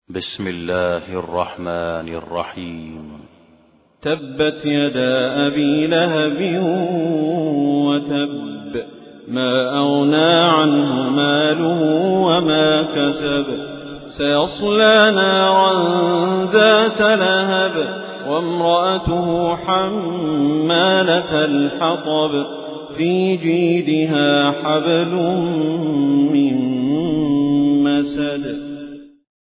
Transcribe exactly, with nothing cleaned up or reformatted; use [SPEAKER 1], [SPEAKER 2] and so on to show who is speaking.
[SPEAKER 1] بسم الله الرحمن الرحيم.
[SPEAKER 2] تبت يدا أبي لهب وتب، ما أغنى عنه ماله وما كسب، سيصلى نارا ذات لهب، وامرأته حمالة الحطب، في جيدها حبل من مسد.